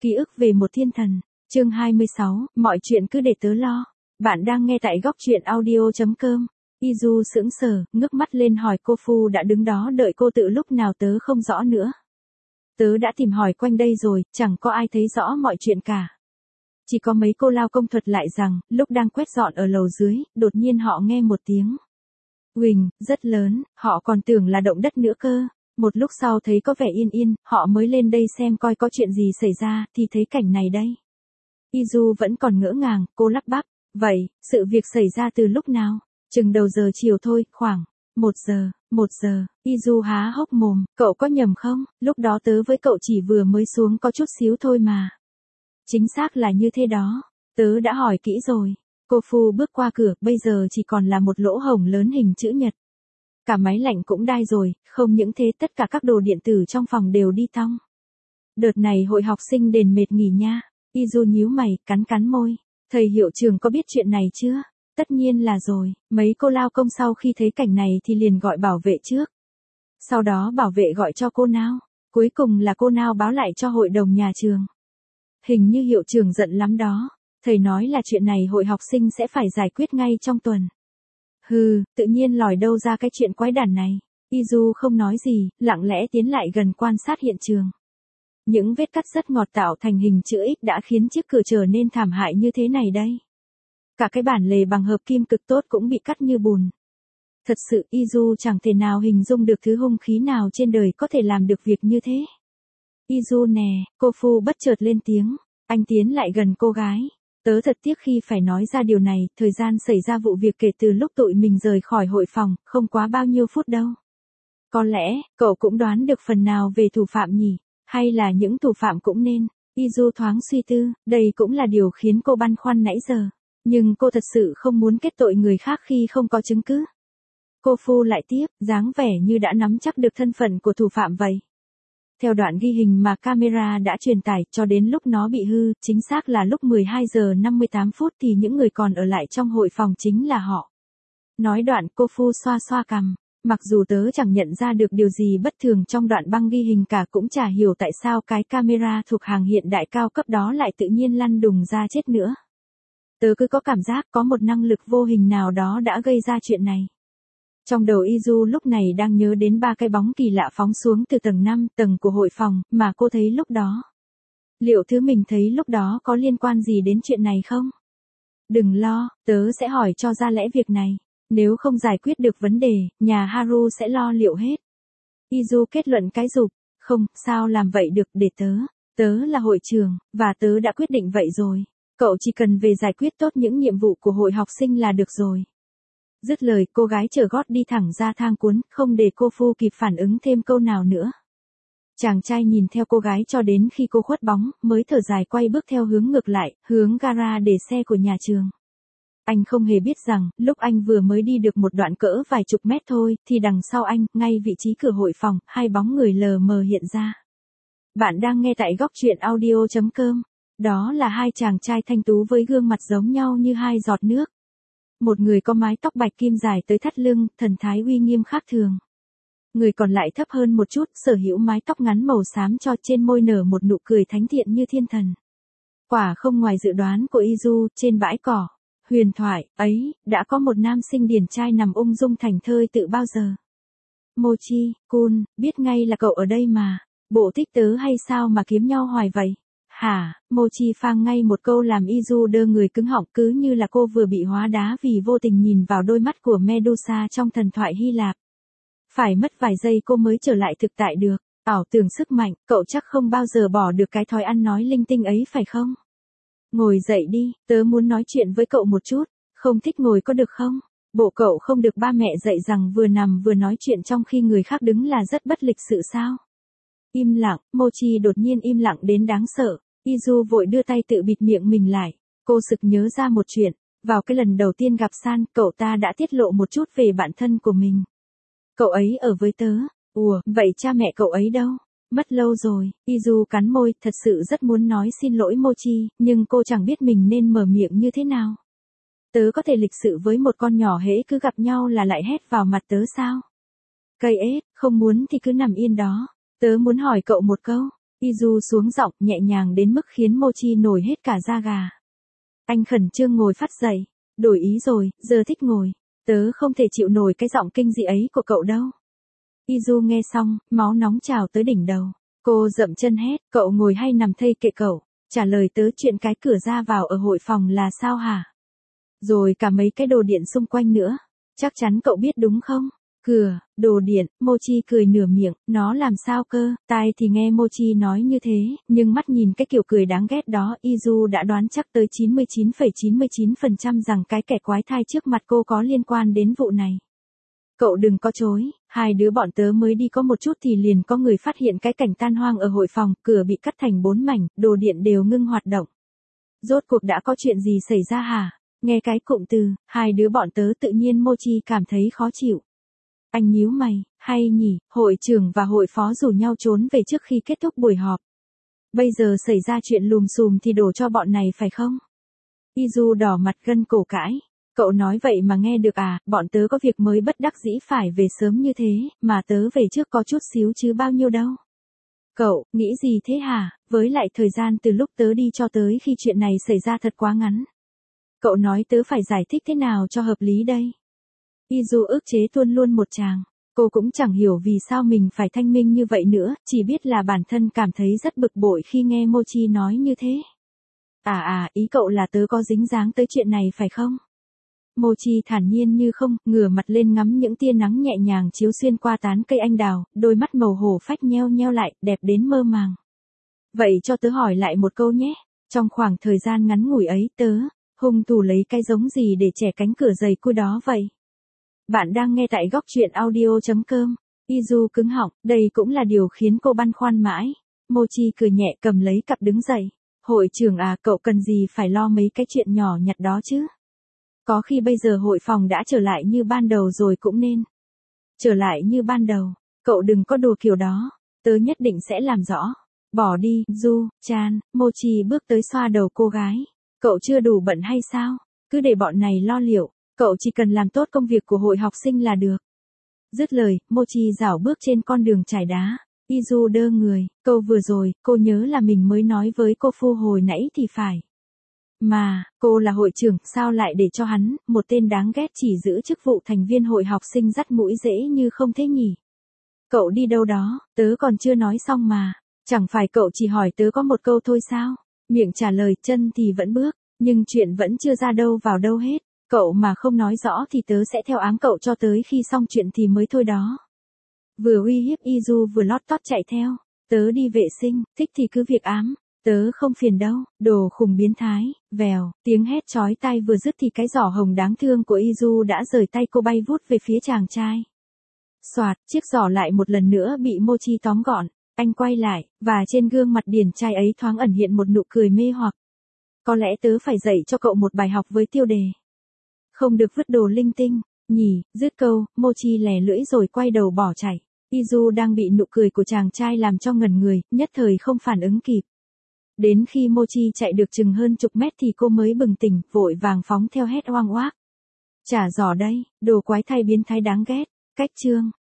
Ký ức về một thiên thần, chương 26, mọi chuyện cứ để tớ lo. Bạn đang nghe tại góc truyện audio.com. Izu sững sờ, ngước mắt lên hỏi cô Fu đã đứng đó đợi cô từ lúc nào tớ không rõ nữa. Tớ đã tìm hỏi quanh đây rồi, chẳng có ai thấy rõ mọi chuyện cả. Chỉ có mấy cô lao công thuật lại rằng, lúc đang quét dọn ở lầu dưới, đột nhiên họ nghe một tiếng huỳnh, rất lớn, họ còn tưởng là động đất nữa cơ. Một lúc sau thấy có vẻ yên yên, họ mới lên đây xem coi có chuyện gì xảy ra, thì thấy cảnh này đây. Izu vẫn còn ngỡ ngàng, cô lắp bắp, vậy, sự việc xảy ra từ lúc nào? Chừng đầu giờ chiều thôi, khoảng 1 giờ, Izu há hốc mồm, cậu có nhầm không? Lúc đó tớ với cậu chỉ vừa mới xuống có chút xíu thôi mà. Chính xác là như thế đó, tớ đã hỏi kỹ rồi. Cô Fu bước qua cửa, bây giờ chỉ còn là một lỗ hổng lớn hình chữ nhật. Cả máy lạnh cũng đai rồi, không những thế tất cả các đồ điện tử trong phòng đều đi thong. Đợt này hội học sinh đền mệt nghỉ nha. Izu nhíu mày, cắn môi. Thầy hiệu trưởng có biết chuyện này chưa? Tất nhiên là rồi, mấy cô lao công sau khi thấy cảnh này thì liền gọi bảo vệ trước. Sau đó bảo vệ gọi cho cô Nao. Cuối cùng là cô Nao báo lại cho hội đồng nhà trường. Hình như hiệu trưởng giận lắm đó. Thầy nói là chuyện này hội học sinh sẽ phải giải quyết ngay trong tuần. Hừ, tự nhiên lòi đâu ra cái chuyện quái đản này. Izu không nói gì, lặng lẽ tiến lại gần quan sát hiện trường. Những vết cắt rất ngọt tạo thành hình chữ X đã khiến chiếc cửa trở nên thảm hại như thế này đây. Cả cái bản lề bằng hợp kim cực tốt cũng bị cắt như bùn. Thật sự Izu chẳng thể nào hình dung được thứ hung khí nào trên đời có thể làm được việc như thế. Izu nè, cô Fu bất chợt lên tiếng. Anh tiến lại gần cô gái. Tớ thật tiếc khi phải nói ra điều này, thời gian xảy ra vụ việc kể từ lúc tụi mình rời khỏi hội phòng, không quá bao nhiêu phút đâu. Có lẽ, cậu cũng đoán được phần nào về thủ phạm nhỉ? Hay là những thủ phạm cũng nên? Izu thoáng suy tư, đây cũng là điều khiến cô băn khoăn nãy giờ. Nhưng cô thật sự không muốn kết tội người khác khi không có chứng cứ. Cô Fu lại tiếp, dáng vẻ như đã nắm chắc được thân phận của thủ phạm vậy. Theo đoạn ghi hình mà camera đã truyền tải cho đến lúc nó bị hư, chính xác là lúc 12 giờ 58 phút thì những người còn ở lại trong hội phòng chính là họ. Nói đoạn cô Fu xoa xoa cằm. Mặc dù tớ chẳng nhận ra được điều gì bất thường trong đoạn băng ghi hình cả cũng chả hiểu tại sao cái camera thuộc hàng hiện đại cao cấp đó lại tự nhiên lăn đùng ra chết nữa. Tớ cứ có cảm giác có một năng lực vô hình nào đó đã gây ra chuyện này. Trong đầu Izu lúc này đang nhớ đến 3 cái bóng kỳ lạ phóng xuống từ tầng 5 tầng của hội phòng mà cô thấy lúc đó. Liệu thứ mình thấy lúc đó có liên quan gì đến chuyện này không? Đừng lo, tớ sẽ hỏi cho ra lẽ việc này. Nếu không giải quyết được vấn đề, nhà Haru sẽ lo liệu hết. Izu kết luận cái rụp. Không, sao làm vậy được để tớ là hội trưởng, và tớ đã quyết định vậy rồi. Cậu chỉ cần về giải quyết tốt những nhiệm vụ của hội học sinh là được rồi. Dứt lời cô gái trở gót đi thẳng ra thang cuốn, không để cô Fu kịp phản ứng thêm câu nào nữa. Chàng trai nhìn theo cô gái cho đến khi cô khuất bóng, mới thở dài quay bước theo hướng ngược lại, hướng gara để xe của nhà trường. Anh không hề biết rằng, lúc anh vừa mới đi được một đoạn cỡ vài chục mét thôi, thì đằng sau anh, ngay vị trí cửa hội phòng, 2 bóng người lờ mờ hiện ra. Bạn đang nghe tại góc truyện audio.com. Đó là 2 chàng trai thanh tú với gương mặt giống nhau như 2 giọt nước. Một người có mái tóc bạch kim dài tới thắt lưng, thần thái uy nghiêm khác thường. Người còn lại thấp hơn một chút, sở hữu mái tóc ngắn màu xám cho trên môi nở một nụ cười thánh thiện như thiên thần. Quả không ngoài dự đoán của Izu, trên bãi cỏ. Huyền thoại, ấy, đã có một nam sinh điển trai nằm ung dung thảnh thơi từ bao giờ. Mochi-kun, biết ngay là cậu ở đây mà. Bộ thích tớ hay sao mà kiếm nhau hoài vậy? Hả, Mochi phang ngay một câu làm Izu đơ người cứng họng cứ như là cô vừa bị hóa đá vì vô tình nhìn vào đôi mắt của Medusa trong thần thoại Hy Lạp. Phải mất vài giây cô mới trở lại thực tại được. Ảo tưởng sức mạnh, cậu chắc không bao giờ bỏ được cái thói ăn nói linh tinh ấy phải không? Ngồi dậy đi, tớ muốn nói chuyện với cậu một chút. Không thích ngồi có được không? Bộ cậu không được ba mẹ dạy rằng vừa nằm vừa nói chuyện trong khi người khác đứng là rất bất lịch sự sao? Im lặng, Mochi đột nhiên im lặng đến đáng sợ. Izu vội đưa tay tự bịt miệng mình lại. Cô sực nhớ ra một chuyện. Vào cái lần đầu tiên gặp San, cậu ta đã tiết lộ một chút về bản thân của mình. Cậu ấy ở với tớ. Ủa, vậy cha mẹ cậu ấy đâu? Mất lâu rồi. Izu cắn môi, thật sự rất muốn nói xin lỗi Mochi, nhưng cô chẳng biết mình nên mở miệng như thế nào. Tớ có thể lịch sự với một con nhỏ hễ cứ gặp nhau là lại hét vào mặt tớ sao? Cây ếch, không muốn thì cứ nằm yên đó. Tớ muốn hỏi cậu một câu. Izu xuống giọng nhẹ nhàng đến mức khiến Mochi nổi hết cả da gà. Anh khẩn trương ngồi phát dậy. Đổi ý rồi, giờ thích ngồi. Tớ không thể chịu nổi cái giọng kinh dị ấy của cậu đâu. Izu nghe xong, máu nóng trào tới đỉnh đầu. Cô dậm chân hét, cậu ngồi hay nằm thây kệ cậu. Trả lời tớ chuyện cái cửa ra vào ở hội phòng là sao hả? Rồi cả mấy cái đồ điện xung quanh nữa. Chắc chắn cậu biết đúng không? Cửa, đồ điện, Mochi cười nửa miệng, nó làm sao cơ? Tai thì nghe Mochi nói như thế, nhưng mắt nhìn cái kiểu cười đáng ghét đó, Izu đã đoán chắc tới 99,99% rằng cái kẻ quái thai trước mặt cô có liên quan đến vụ này. Cậu đừng có chối, hai đứa bọn tớ mới đi có một chút thì liền có người phát hiện cái cảnh tan hoang ở hội phòng, cửa bị cắt thành 4 mảnh, đồ điện đều ngưng hoạt động. Rốt cuộc đã có chuyện gì xảy ra hả? Nghe cái cụm từ, hai đứa bọn tớ tự nhiên Mochi cảm thấy khó chịu. Anh nhíu mày, hay nhỉ, hội trưởng và hội phó rủ nhau trốn về trước khi kết thúc buổi họp. Bây giờ xảy ra chuyện lùm xùm thì đổ cho bọn này phải không? Izu đỏ mặt gân cổ cãi. Cậu nói vậy mà nghe được à, bọn tớ có việc mới bất đắc dĩ phải về sớm như thế, mà tớ về trước có chút xíu chứ bao nhiêu đâu. Cậu, nghĩ gì thế hả, với lại thời gian từ lúc tớ đi cho tới khi chuyện này xảy ra thật quá ngắn. Cậu nói tớ phải giải thích thế nào cho hợp lý đây? Izu ức chế tuôn luôn một tràng. Cô cũng chẳng hiểu vì sao mình phải thanh minh như vậy nữa, chỉ biết là bản thân cảm thấy rất bực bội khi nghe Mochi nói như thế. Ý cậu là tớ có dính dáng tới chuyện này phải không? Mochi thản nhiên như không, ngửa mặt lên ngắm những tia nắng nhẹ nhàng chiếu xuyên qua tán cây anh đào, đôi mắt màu hổ phách nheo nheo lại, đẹp đến mơ màng. Vậy cho tớ hỏi lại một câu nhé, trong khoảng thời gian ngắn ngủi ấy hung thủ lấy cái giống gì để chẻ cánh cửa dày cui đó vậy? Bạn đang nghe tại góc truyện audio.com. Izu cứng họng, đây cũng là điều khiến cô băn khoăn mãi. Mochi cười nhẹ cầm lấy cặp đứng dậy. Hội trưởng à, cậu cần gì phải lo mấy cái chuyện nhỏ nhặt đó chứ? Có khi bây giờ hội phòng đã trở lại như ban đầu rồi cũng nên. Trở lại như ban đầu, cậu đừng có đùa kiểu đó, tớ nhất định sẽ làm rõ. Bỏ đi, Du-chan, Mochi bước tới xoa đầu cô gái. Cậu chưa đủ bận hay sao? Cứ để bọn này lo liệu, cậu chỉ cần làm tốt công việc của hội học sinh là được. Dứt lời, Mochi rảo bước trên con đường trải đá. Izu đơ người, câu vừa rồi, cô nhớ là mình mới nói với cô Phu hồi nãy thì phải. Mà, cô là hội trưởng, sao lại để cho hắn, một tên đáng ghét chỉ giữ chức vụ thành viên hội học sinh dắt mũi dễ như không thế nhỉ? Cậu đi đâu đó, tớ còn chưa nói xong mà. Chẳng phải cậu chỉ hỏi tớ có một câu thôi sao? Miệng trả lời, chân thì vẫn bước, nhưng chuyện vẫn chưa ra đâu vào đâu hết. Cậu mà không nói rõ thì tớ sẽ theo ám cậu cho tới khi xong chuyện thì mới thôi đó. Vừa uy hiếp Izu vừa lót tót chạy theo. Tớ đi vệ sinh, thích thì cứ việc ám. Tớ không phiền đâu, đồ khùng biến thái, vèo, tiếng hét chói tai vừa dứt thì cái giỏ hồng đáng thương của Izu đã rời tay cô bay vút về phía chàng trai. Soạt, chiếc giỏ lại một lần nữa bị Mochi tóm gọn. Anh quay lại, và trên gương mặt điển trai ấy thoáng ẩn hiện một nụ cười mê hoặc. Có lẽ tớ phải dạy cho cậu một bài học với tiêu đề. Không được vứt đồ linh tinh, nhỉ, dứt câu, Mochi lè lưỡi rồi quay đầu bỏ chạy. Izu đang bị nụ cười của chàng trai làm cho ngẩn người, nhất thời không phản ứng kịp. Đến khi Mochi chạy được chừng hơn chục mét thì cô mới bừng tỉnh, vội vàng phóng theo hét oang oác. Trả giỏ đây, đồ quái thai biến thái đáng ghét, cách chương.